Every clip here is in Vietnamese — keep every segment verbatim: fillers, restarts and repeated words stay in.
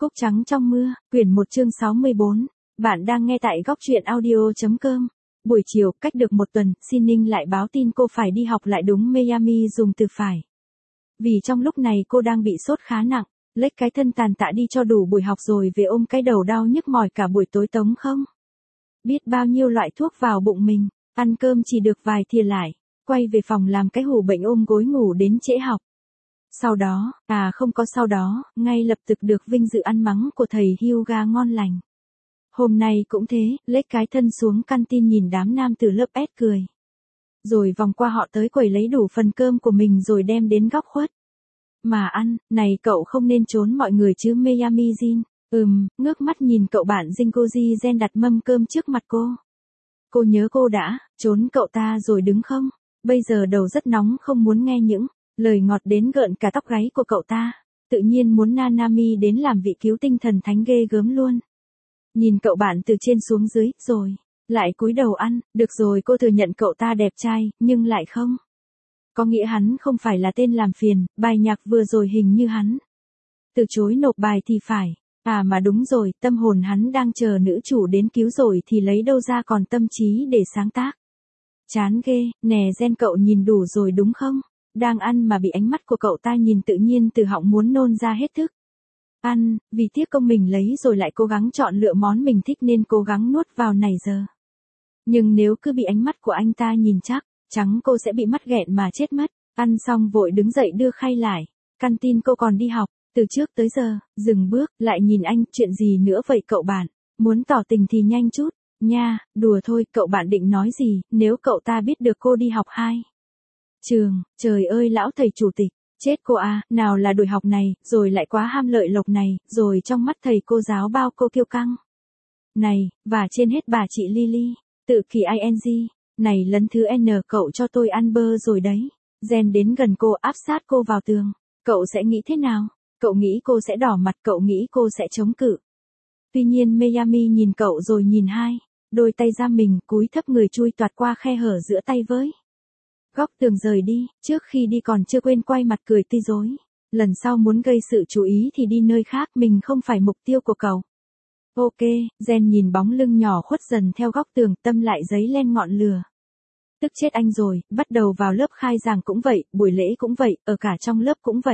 Cúc trắng trong mưa, quyển một chương sáu mươi bốn. Bạn đang nghe tại góc truyện audio.com. Buổi chiều, cách được một tuần, Xin Ninh lại báo tin cô phải đi học lại đúng Miami dùng từ phải. Vì trong lúc này cô đang bị sốt khá nặng, lết cái thân tàn tạ đi cho đủ buổi học rồi về ôm cái đầu đau nhức mỏi cả buổi tối tống không. Biết bao nhiêu loại thuốc vào bụng mình, ăn cơm chỉ được vài thìa lại, quay về phòng làm cái hù bệnh ôm gối ngủ đến trễ học. Sau đó, à không có sau đó, ngay lập tức được vinh dự ăn mắng của thầy yoga ngon lành. Hôm nay cũng thế, lết cái thân xuống canteen nhìn đám nam từ lớp S cười. Rồi vòng qua họ tới quầy lấy đủ phần cơm của mình rồi đem đến góc khuất. Mà ăn, này cậu không nên trốn mọi người chứ Miami Jin. Ừm, ngước mắt nhìn cậu bạn Jingoji Gen đặt mâm cơm trước mặt cô. Cô nhớ cô đã, trốn cậu ta rồi đứng không? Bây giờ đầu rất nóng không muốn nghe những lời ngọt đến gợn cả tóc gáy của cậu ta. Tự nhiên muốn Nanami đến làm vị cứu tinh thần thánh ghê gớm luôn. Nhìn cậu bạn từ trên xuống dưới, rồi lại cúi đầu ăn. Được rồi, cô thừa nhận cậu ta đẹp trai, nhưng lại không có nghĩa hắn không phải là tên làm phiền. Bài nhạc vừa rồi hình như hắn từ chối nộp bài thì phải. À mà đúng rồi, tâm hồn hắn đang chờ nữ chủ đến cứu rồi thì lấy đâu ra còn tâm trí để sáng tác. Chán ghê, nè Gen cậu nhìn đủ rồi đúng không? Đang ăn mà bị ánh mắt của cậu ta nhìn tự nhiên từ họng muốn nôn ra hết thức. Ăn, vì tiếc công mình lấy rồi lại cố gắng chọn lựa món mình thích nên cố gắng nuốt vào này giờ. Nhưng nếu cứ bị ánh mắt của anh ta nhìn chắc, chắn cô sẽ bị mắt nghẹn mà chết mất. Ăn xong vội đứng dậy đưa khay lại. Canteen cô còn đi học, từ trước tới giờ, dừng bước, lại nhìn anh, chuyện gì nữa vậy cậu bạn? Muốn tỏ tình thì nhanh chút, nha, đùa thôi, cậu bạn định nói gì, nếu cậu ta biết được cô đi học hai trường, trời ơi lão thầy chủ tịch, chết cô à, nào là đuổi học này, rồi lại quá ham lợi lộc này, rồi trong mắt thầy cô giáo bao cô kiêu căng. Này, và trên hết bà chị Lily, tự kỷ ing, này lần thứ N cậu cho tôi ăn bơ rồi đấy. Gen đến gần cô áp sát cô vào tường, cậu sẽ nghĩ thế nào? Cậu nghĩ cô sẽ đỏ mặt, cậu nghĩ cô sẽ chống cự. Tuy nhiên Miami nhìn cậu rồi nhìn hai, đôi tay ra mình, cúi thấp người chui toạt qua khe hở giữa tay với góc tường rời đi, trước khi đi còn chưa quên quay mặt cười tươi rói. Lần sau muốn gây sự chú ý thì đi nơi khác, mình không phải mục tiêu của cậu. Ok, Gen nhìn bóng lưng nhỏ khuất dần theo góc tường, tâm lại dấy lên ngọn lửa. Tức chết anh rồi, bắt đầu vào lớp khai giảng cũng vậy, buổi lễ cũng vậy, ở cả trong lớp cũng vậy.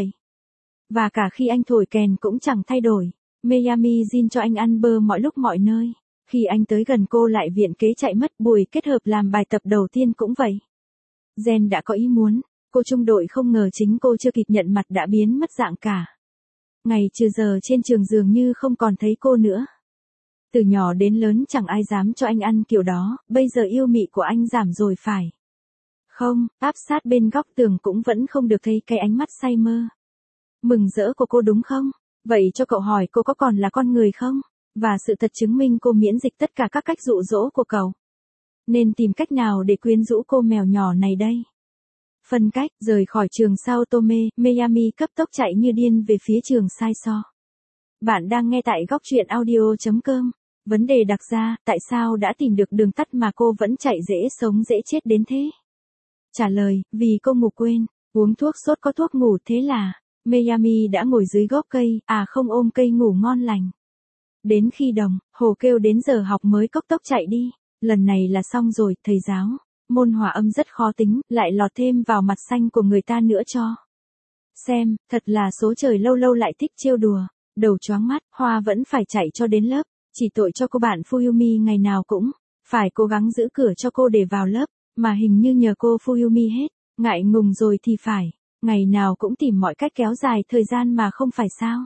Và cả khi anh thổi kèn cũng chẳng thay đổi. Miami Jin cho anh ăn bơ mọi lúc mọi nơi. Khi anh tới gần cô lại viện kế chạy mất, buổi kết hợp làm bài tập đầu tiên cũng vậy. Gen đã có ý muốn, cô trung đội không ngờ chính cô chưa kịp nhận mặt đã biến mất dạng cả. Ngày trừ giờ trên trường dường như không còn thấy cô nữa. Từ nhỏ đến lớn chẳng ai dám cho anh ăn kiểu đó, bây giờ yêu mị của anh giảm rồi phải không? Áp sát bên góc tường cũng vẫn không được thấy cái ánh mắt say mơ mừng rỡ của cô đúng không? Vậy cho cậu hỏi cô có còn là con người không? Và sự thật chứng minh cô miễn dịch tất cả các cách dụ dỗ của cậu. Nên tìm cách nào để quyến rũ cô mèo nhỏ này đây? Phân cách, rời khỏi trường Sao Tome, Miami cấp tốc chạy như điên về phía trường Sai So. Bạn đang nghe tại góc truyện audio.com. Vấn đề đặt ra, tại sao đã tìm được đường tắt mà cô vẫn chạy dễ sống dễ chết đến thế? Trả lời, vì cô ngủ quên, uống thuốc sốt có thuốc ngủ thế là... Miami đã ngồi dưới gốc cây, à không ôm cây ngủ ngon lành. Đến khi đồng hồ kêu đến giờ học mới cốc tốc chạy đi. Lần này là xong rồi, thầy giáo. Môn hòa âm rất khó tính, lại lọt thêm vào mặt xanh của người ta nữa cho xem, thật là số trời lâu lâu lại thích trêu đùa. Đầu choáng mắt, Hoa vẫn phải chạy cho đến lớp. Chỉ tội cho cô bạn Fuyumi ngày nào cũng phải cố gắng giữ cửa cho cô để vào lớp. Mà hình như nhờ cô Fuyumi hết, ngại ngùng rồi thì phải. Ngày nào cũng tìm mọi cách kéo dài thời gian mà không phải sao.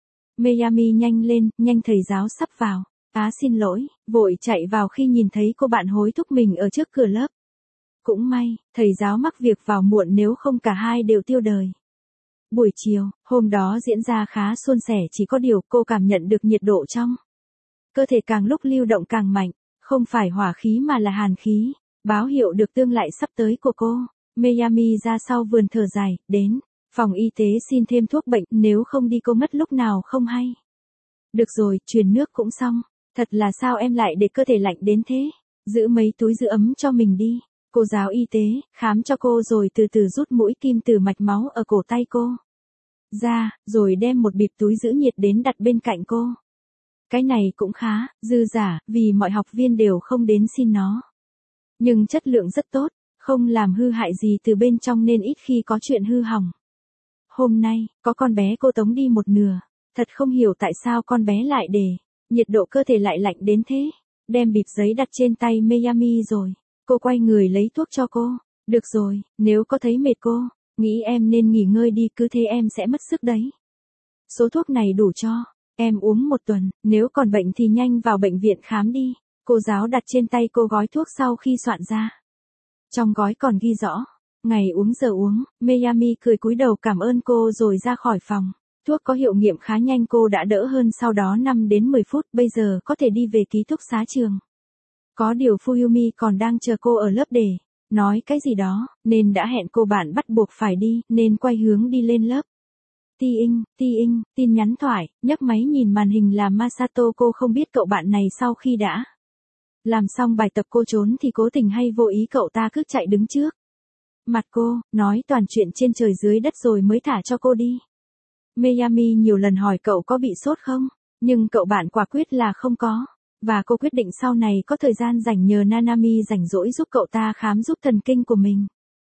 Miami nhanh lên, nhanh thầy giáo sắp vào. Á xin lỗi, vội chạy vào khi nhìn thấy cô bạn hối thúc mình ở trước cửa lớp. Cũng may, thầy giáo mắc việc vào muộn nếu không cả hai đều tiêu đời. Buổi chiều, hôm đó diễn ra khá suôn sẻ, chỉ có điều cô cảm nhận được nhiệt độ trong cơ thể càng lúc lưu động càng mạnh, không phải hỏa khí mà là hàn khí, báo hiệu được tương lại sắp tới của cô. Miami ra sau vườn thở dài, đến phòng y tế xin thêm thuốc bệnh, nếu không đi cô mất lúc nào không hay. Được rồi, truyền nước cũng xong. Thật là sao em lại để cơ thể lạnh đến thế? Giữ mấy túi giữ ấm cho mình đi. Cô giáo y tế, khám cho cô rồi từ từ rút mũi kim từ mạch máu ở cổ tay cô. ra, rồi đem một bịp túi giữ nhiệt đến đặt bên cạnh cô. Cái này cũng khá, dư giả, vì mọi học viên đều không đến xin nó. Nhưng chất lượng rất tốt, không làm hư hại gì từ bên trong nên ít khi có chuyện hư hỏng. Hôm nay, có con bé cô tống đi một nửa, thật không hiểu tại sao con bé lại để, nhiệt độ cơ thể lại lạnh đến thế. Đem bịp giấy đặt trên tay Miami rồi, cô quay người lấy thuốc cho cô. Được rồi, nếu có thấy mệt cô, nghĩ em nên nghỉ ngơi đi, cứ thế em sẽ mất sức đấy. Số thuốc này đủ cho em uống một tuần, nếu còn bệnh thì nhanh vào bệnh viện khám đi. Cô giáo đặt trên tay cô gói thuốc sau khi soạn ra. Trong gói còn ghi rõ, ngày uống giờ uống. Miami cười cúi đầu cảm ơn cô rồi ra khỏi phòng. Thuốc có hiệu nghiệm khá nhanh, cô đã đỡ hơn sau đó năm đến mười phút, bây giờ có thể đi về ký túc xá trường. Có điều Fuyumi còn đang chờ cô ở lớp để nói cái gì đó, nên đã hẹn cô bạn bắt buộc phải đi, nên quay hướng đi lên lớp. Ti inh, ti inh, tin nhắn thoại, nhấc máy nhìn màn hình là Masato. Cô không biết cậu bạn này sau khi đã làm xong bài tập cô trốn thì cố tình hay vô ý cậu ta cứ chạy đứng trước mặt cô, nói toàn chuyện trên trời dưới đất rồi mới thả cho cô đi. Miami nhiều lần hỏi cậu có bị sốt không, nhưng cậu bạn quả quyết là không có. Và cô quyết định sau này có thời gian rảnh nhờ Nanami rảnh rỗi giúp cậu ta khám giúp thần kinh của mình.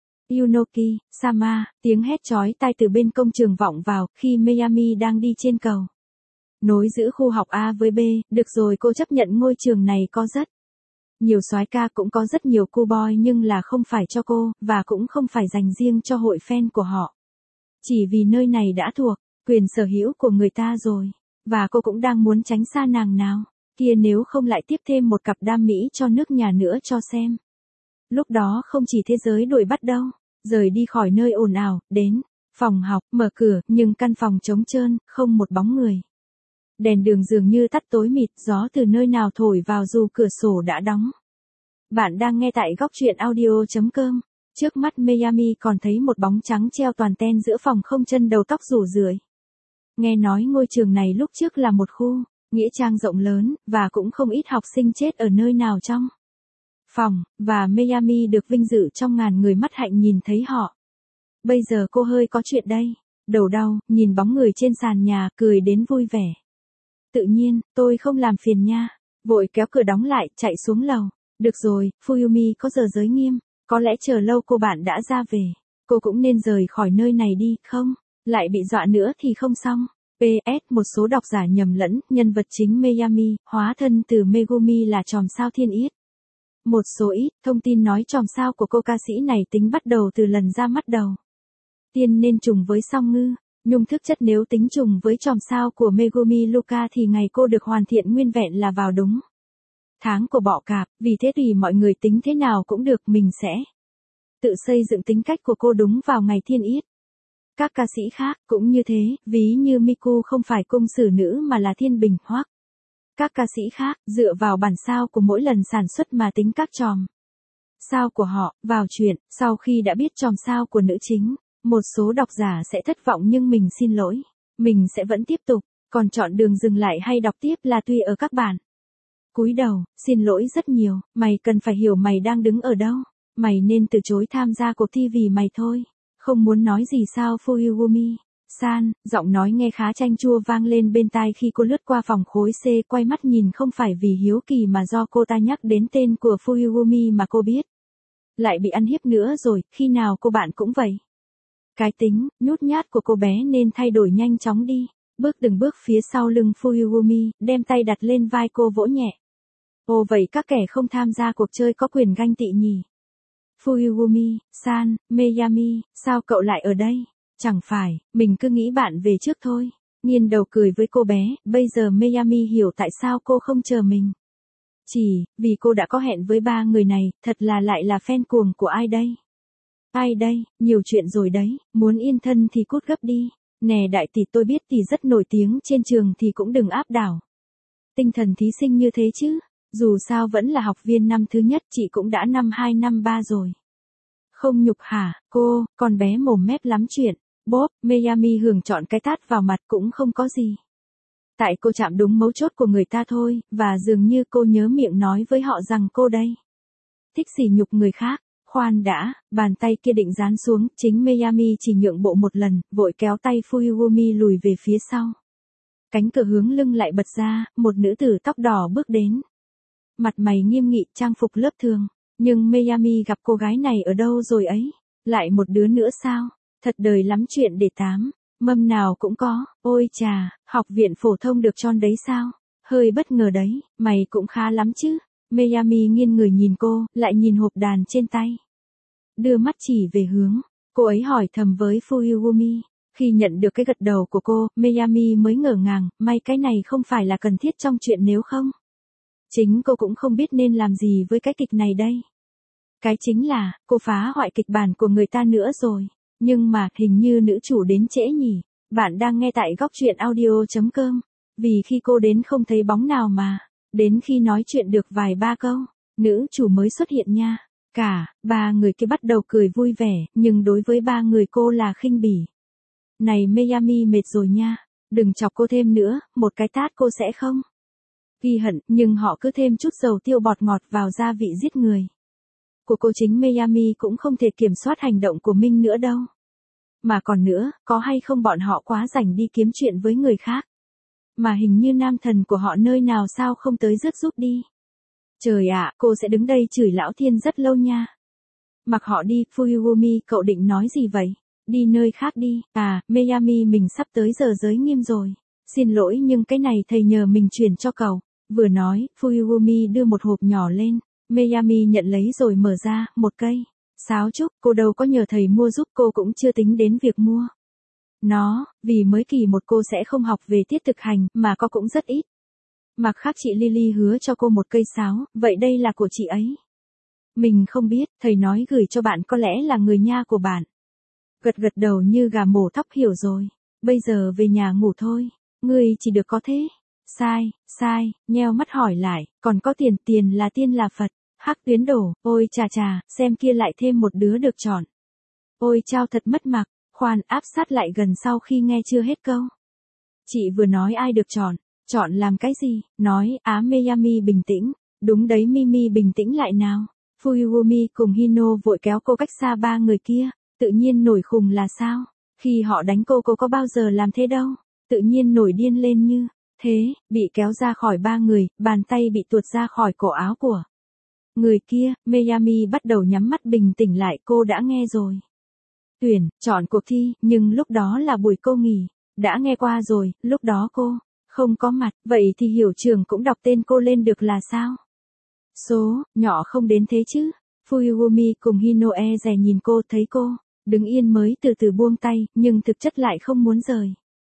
Yunoki, Sama, tiếng hét chói tai từ bên công trường vọng vào khi Miami đang đi trên cầu nối giữa khu học A với B. Được rồi, cô chấp nhận ngôi trường này có rất nhiều soái ca, cũng có rất nhiều cô boy, nhưng là không phải cho cô, và cũng không phải dành riêng cho hội fan của họ. Chỉ vì nơi này đã thuộc quyền sở hữu của người ta rồi, và cô cũng đang muốn tránh xa nàng nào kia, nếu không lại tiếp thêm một cặp đam mỹ cho nước nhà nữa cho xem. Lúc đó không chỉ thế giới đuổi bắt đâu. Rời đi khỏi nơi ồn ào, đến phòng học, mở cửa, nhưng căn phòng trống trơn, không một bóng người. Đèn đường dường như tắt tối mịt, gió từ nơi nào thổi vào dù cửa sổ đã đóng. Bạn đang nghe tại góc truyện audio chấm com. Trước mắt Miami còn thấy một bóng trắng treo toàn ten giữa phòng, không chân đầu tóc rủ rượi. Nghe nói ngôi trường này lúc trước là một khu nghĩa trang rộng lớn, và cũng không ít học sinh chết ở nơi nào trong phòng, và Miami được vinh dự trong ngàn người mắt hạnh nhìn thấy họ. Bây giờ cô hơi có chuyện đây. Đầu đau, nhìn bóng người trên sàn nhà, cười đến vui vẻ. Tự nhiên, tôi không làm phiền nha. Vội kéo cửa đóng lại, chạy xuống lầu. Được rồi, Fuyumi có giờ giới nghiêm. Có lẽ chờ lâu cô bạn đã ra về. Cô cũng nên rời khỏi nơi này đi, không? Lại bị dọa nữa thì không xong. pê ét Một số độc giả nhầm lẫn, nhân vật chính Miami, hóa thân từ Megumi là chòm sao thiên yết. Một số ít thông tin nói chòm sao của cô ca sĩ này tính bắt đầu từ lần ra mắt đầu tiên nên trùng với Song Ngư. Nhưng thực chất nếu tính trùng với chòm sao của Megumi Luka thì ngày cô được hoàn thiện nguyên vẹn là vào đúng tháng của bọ cạp. Vì thế tùy mọi người tính thế nào cũng được, mình sẽ tự xây dựng tính cách của cô đúng vào ngày thiên yết. Các ca sĩ khác cũng như thế, ví như Miku không phải cung sử nữ mà là thiên bình, hoặc các ca sĩ khác dựa vào bản sao của mỗi lần sản xuất mà tính các chòm sao của họ vào chuyện. Sau khi đã biết chòm sao của nữ chính, một số độc giả sẽ thất vọng, nhưng mình xin lỗi, mình sẽ vẫn tiếp tục. Còn chọn đường dừng lại hay đọc tiếp là tùy ở các bạn. Cúi đầu, xin lỗi rất nhiều, mày cần phải hiểu mày đang đứng ở đâu. Mày nên từ chối tham gia cuộc thi vì mày thôi. Không muốn nói gì sao Fuyumi san, giọng nói nghe khá chanh chua vang lên bên tai khi cô lướt qua phòng khối C. Quay mắt nhìn không phải vì hiếu kỳ mà do cô ta nhắc đến tên của Fuyumi mà cô biết lại bị ăn hiếp nữa rồi, khi nào cô bạn cũng vậy. Cái tính nhút nhát của cô bé nên thay đổi nhanh chóng đi, bước từng bước phía sau lưng Fuyumi, đem tay đặt lên vai cô vỗ nhẹ. Ồ, vậy các kẻ không tham gia cuộc chơi có quyền ganh tị nhỉ? Fuyumi san, Miami, sao cậu lại ở đây? Chẳng phải, mình cứ nghĩ bạn về trước thôi. Nghiêng đầu cười với cô bé, bây giờ Miami hiểu tại sao cô không chờ mình. Chỉ vì cô đã có hẹn với ba người này, thật là lại là fan cuồng của ai đây? Ai đây, nhiều chuyện rồi đấy, muốn yên thân thì cút gấp đi. Nè đại tỷ, tôi biết tỷ rất nổi tiếng trên trường thì cũng đừng áp đảo tinh thần thí sinh như thế chứ. Dù sao vẫn là học viên năm thứ nhất, chị cũng đã năm hai năm ba rồi. Không nhục hả, cô, con bé mồm mép lắm chuyện. Bốp, Miami hưởng chọn cái tát vào mặt cũng không có gì. Tại cô chạm đúng mấu chốt của người ta thôi, và dường như cô nhớ miệng nói với họ rằng cô đây thích sỉ nhục người khác. Khoan đã, bàn tay kia định dán xuống, chính Miyami chỉ nhượng bộ một lần, vội kéo tay Fuyugumi lùi về phía sau. Cánh cửa hướng lưng lại bật ra, một nữ tử tóc đỏ bước đến. Mặt mày nghiêm nghị, trang phục lớp thường, nhưng Miyami gặp cô gái này ở đâu rồi ấy? Lại một đứa nữa sao? Thật đời lắm chuyện để tám, mâm nào cũng có, ôi chà, học viện phổ thông được tròn đấy sao? Hơi bất ngờ đấy, mày cũng khá lắm chứ. Miyami nghiêng người nhìn cô, lại nhìn hộp đàn trên tay. Đưa mắt chỉ về hướng, cô ấy hỏi thầm với Fuyugumi. Khi nhận được cái gật đầu của cô, Miyami mới ngỡ ngàng, may cái này không phải là cần thiết trong chuyện nếu không. Chính cô cũng không biết nên làm gì với cái kịch này đây. Cái chính là, cô phá hoại kịch bản của người ta nữa rồi. Nhưng mà, hình như nữ chủ đến trễ nhỉ. Bạn đang nghe tại góc truyện audio.com. Vì khi cô đến không thấy bóng nào mà. Đến khi nói chuyện được vài ba câu, nữ chủ mới xuất hiện nha. Cả, ba người kia bắt đầu cười vui vẻ, nhưng đối với ba người cô là khinh bỉ. Này Miyami mệt rồi nha, đừng chọc cô thêm nữa, một cái tát cô sẽ không. Ghi hận, nhưng họ cứ thêm chút dầu tiêu bọt ngọt vào gia vị giết người. Của cô chính Miyami cũng không thể kiểm soát hành động của Minh nữa đâu. Mà còn nữa, có hay không bọn họ quá rảnh đi kiếm chuyện với người khác. Mà hình như nam thần của họ nơi nào sao không tới rước giúp đi. Trời ạ, cô sẽ đứng đây chửi lão thiên rất lâu nha. Mặc họ đi, Fuyugumi, cậu định nói gì vậy? Đi nơi khác đi. À, Miyami mình sắp tới giờ giới nghiêm rồi. Xin lỗi nhưng cái này thầy nhờ mình chuyển cho cậu. Vừa nói, Fuyugumi đưa một hộp nhỏ lên. Miyami nhận lấy rồi mở ra, một cây. Sáo trúc, cô đâu có nhờ thầy mua giúp, cô cũng chưa tính đến việc mua. Nó, vì mới kỳ một cô sẽ không học về tiết thực hành, mà có cũng rất ít. Mặt khác chị Lily hứa cho cô một cây sáo, vậy đây là của chị ấy. Mình không biết, thầy nói gửi cho bạn có lẽ là người nha của bạn. Gật gật đầu như gà mổ thóc hiểu rồi. Bây giờ về nhà ngủ thôi. Ngươi chỉ được có thế. Sai, sai, nheo mắt hỏi lại, còn có tiền, tiền là tiên là Phật. Hắc tuyến đổ, ôi chà chà, xem kia lại thêm một đứa được chọn. Ôi chao thật mất mặt, khoan áp sát lại gần sau khi nghe chưa hết câu. Chị vừa nói ai được chọn, chọn làm cái gì, nói, á Miyami bình tĩnh, đúng đấy Mimi bình tĩnh lại nào. Fuyugumi cùng Hino vội kéo cô cách xa ba người kia, tự nhiên nổi khùng là sao, khi họ đánh cô cô có bao giờ làm thế đâu, tự nhiên nổi điên lên như, thế, bị kéo ra khỏi ba người, bàn tay bị tuột ra khỏi cổ áo của người kia, Miyami bắt đầu nhắm mắt bình tĩnh lại, cô đã nghe rồi. Tuyển, chọn cuộc thi, nhưng lúc đó là buổi cô nghỉ, đã nghe qua rồi, lúc đó cô không có mặt, vậy thì hiệu trưởng cũng đọc tên cô lên được là sao? Số, nhỏ không đến thế chứ. Fuyugumi cùng Hinoe dè nhìn cô thấy cô, đứng yên mới từ từ buông tay, nhưng thực chất lại không muốn rời.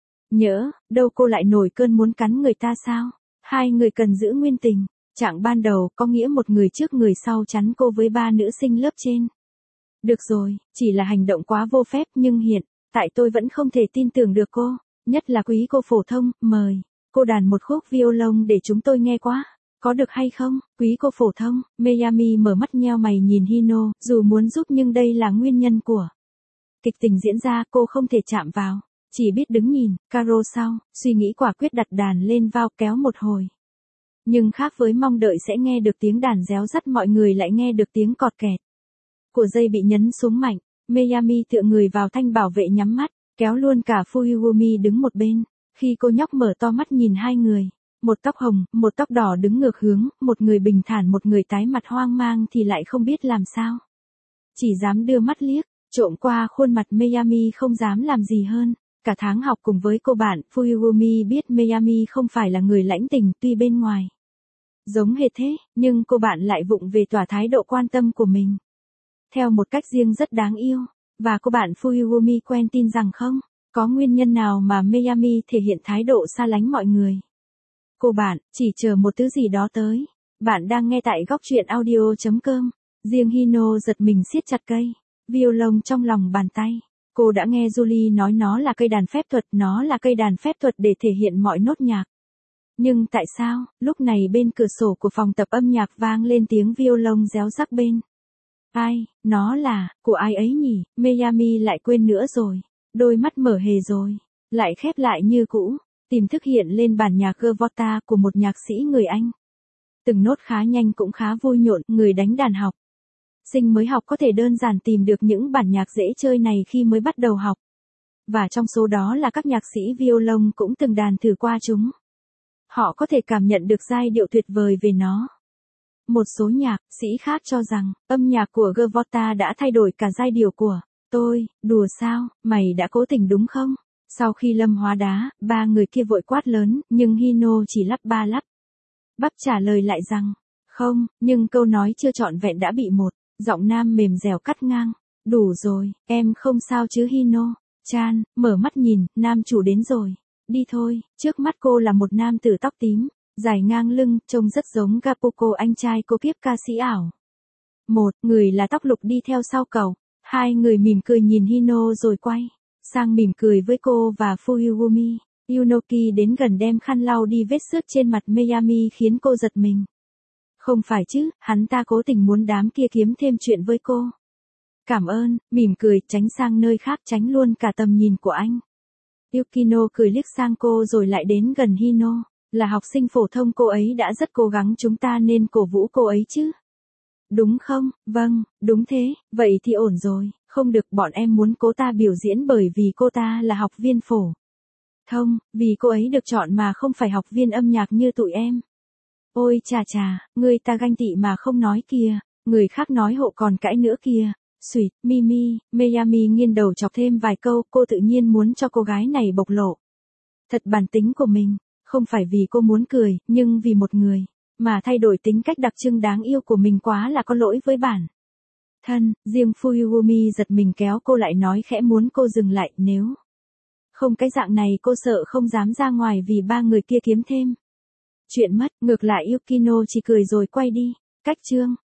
Nhỡ, đâu cô lại nổi cơn muốn cắn người ta sao? Hai người cần giữ nguyên tình. Trạng ban đầu có nghĩa một người trước người sau chắn cô với ba nữ sinh lớp trên. Được rồi, chỉ là hành động quá vô phép nhưng hiện, tại tôi vẫn không thể tin tưởng được cô, nhất là quý cô phổ thông, mời, cô đàn một khúc violon để chúng tôi nghe quá, có được hay không, quý cô phổ thông, Miyami mở mắt nheo mày nhìn Hino, dù muốn giúp nhưng đây là nguyên nhân của kịch tình diễn ra cô không thể chạm vào, chỉ biết đứng nhìn, Caro sau, suy nghĩ quả quyết đặt đàn lên vào kéo một hồi. Nhưng khác với mong đợi sẽ nghe được tiếng đàn réo rắt mọi người lại nghe được tiếng cọt kẹt. Của dây bị nhấn xuống mạnh, Miyami tựa người vào thanh bảo vệ nhắm mắt, kéo luôn cả Fuyugumi đứng một bên. Khi cô nhóc mở to mắt nhìn hai người, một tóc hồng, một tóc đỏ đứng ngược hướng, một người bình thản một người tái mặt hoang mang thì lại không biết làm sao. Chỉ dám đưa mắt liếc, trộm qua khuôn mặt Miyami không dám làm gì hơn. Cả tháng học cùng với cô bạn, Fuyugumi biết Miyami không phải là người lãnh tình tuy bên ngoài giống hệt thế, nhưng cô bạn lại vụng về tỏ thái độ quan tâm của mình. Theo một cách riêng rất đáng yêu, và cô bạn Fuyugumi quen tin rằng không, có nguyên nhân nào mà Miyami thể hiện thái độ xa lánh mọi người. Cô bạn, chỉ chờ một thứ gì đó tới. Bạn đang nghe tại góc truyện audio.com. Riêng Hino giật mình siết chặt cây violon trong lòng bàn tay. Cô đã nghe Julie nói nó là cây đàn phép thuật, nó là cây đàn phép thuật để thể hiện mọi nốt nhạc. Nhưng tại sao, lúc này bên cửa sổ của phòng tập âm nhạc vang lên tiếng violon réo rắc bên. Ai, nó là, của ai ấy nhỉ, Miyami lại quên nữa rồi. Đôi mắt mở hề rồi, lại khép lại như cũ, tìm thức hiện lên bản nhạc Gavotta của một nhạc sĩ người Anh. Từng nốt khá nhanh cũng khá vui nhộn, người đánh đàn học sinh mới học có thể đơn giản tìm được những bản nhạc dễ chơi này khi mới bắt đầu học. Và trong số đó là các nhạc sĩ violon cũng từng đàn thử qua chúng. Họ có thể cảm nhận được giai điệu tuyệt vời về nó. Một số nhạc sĩ khác cho rằng, âm nhạc của Gavotta đã thay đổi cả giai điệu của tôi. Đùa sao, mày đã cố tình đúng không? Sau khi Lâm hóa đá, ba người kia vội quát lớn, nhưng Hino chỉ lắp ba lắp. Bắp trả lời lại rằng, không, nhưng câu nói chưa trọn vẹn đã bị một giọng nam mềm dẻo cắt ngang. Đủ rồi, em không sao chứ Hino. Chan, mở mắt nhìn, nam chủ đến rồi. Đi thôi, trước mắt cô là một nam tử tóc tím, dài ngang lưng, trông rất giống Gapuko anh trai cô kiếp ca sĩ ảo. Một người là tóc lục đi theo sau cậu. Hai người mỉm cười nhìn Hino rồi quay sang mỉm cười với cô và Fuyugumi. Yunoki đến gần đem khăn lau đi vết xước trên mặt Miyami khiến cô giật mình. Không phải chứ, hắn ta cố tình muốn đám kia kiếm thêm chuyện với cô. Cảm ơn, mỉm cười, tránh sang nơi khác, tránh luôn cả tầm nhìn của anh. Yukino cười liếc sang cô rồi lại đến gần Hino. Là học sinh phổ thông cô ấy đã rất cố gắng, chúng ta nên cổ vũ cô ấy chứ. Đúng không? Vâng, đúng thế, vậy thì ổn rồi, không được, bọn em muốn cô ta biểu diễn bởi vì cô ta là học viên phổ thông, vì cô ấy được chọn mà không phải học viên âm nhạc như tụi em. Ôi chà chà, người ta ganh tị mà không nói kìa, người khác nói hộ còn cãi nữa kìa. Xuyệt, Mimi, Miyami nghiêng đầu chọc thêm vài câu, cô tự nhiên muốn cho cô gái này bộc lộ thật bản tính của mình, không phải vì cô muốn cười, nhưng vì một người mà thay đổi tính cách đặc trưng đáng yêu của mình quá là có lỗi với bản thân. Riêng Fuyugumi giật mình kéo cô lại nói khẽ muốn cô dừng lại, nếu không cái dạng này cô sợ không dám ra ngoài vì ba người kia kiếm thêm chuyện mất. Ngược lại Yukino chỉ cười rồi quay đi. Cách chương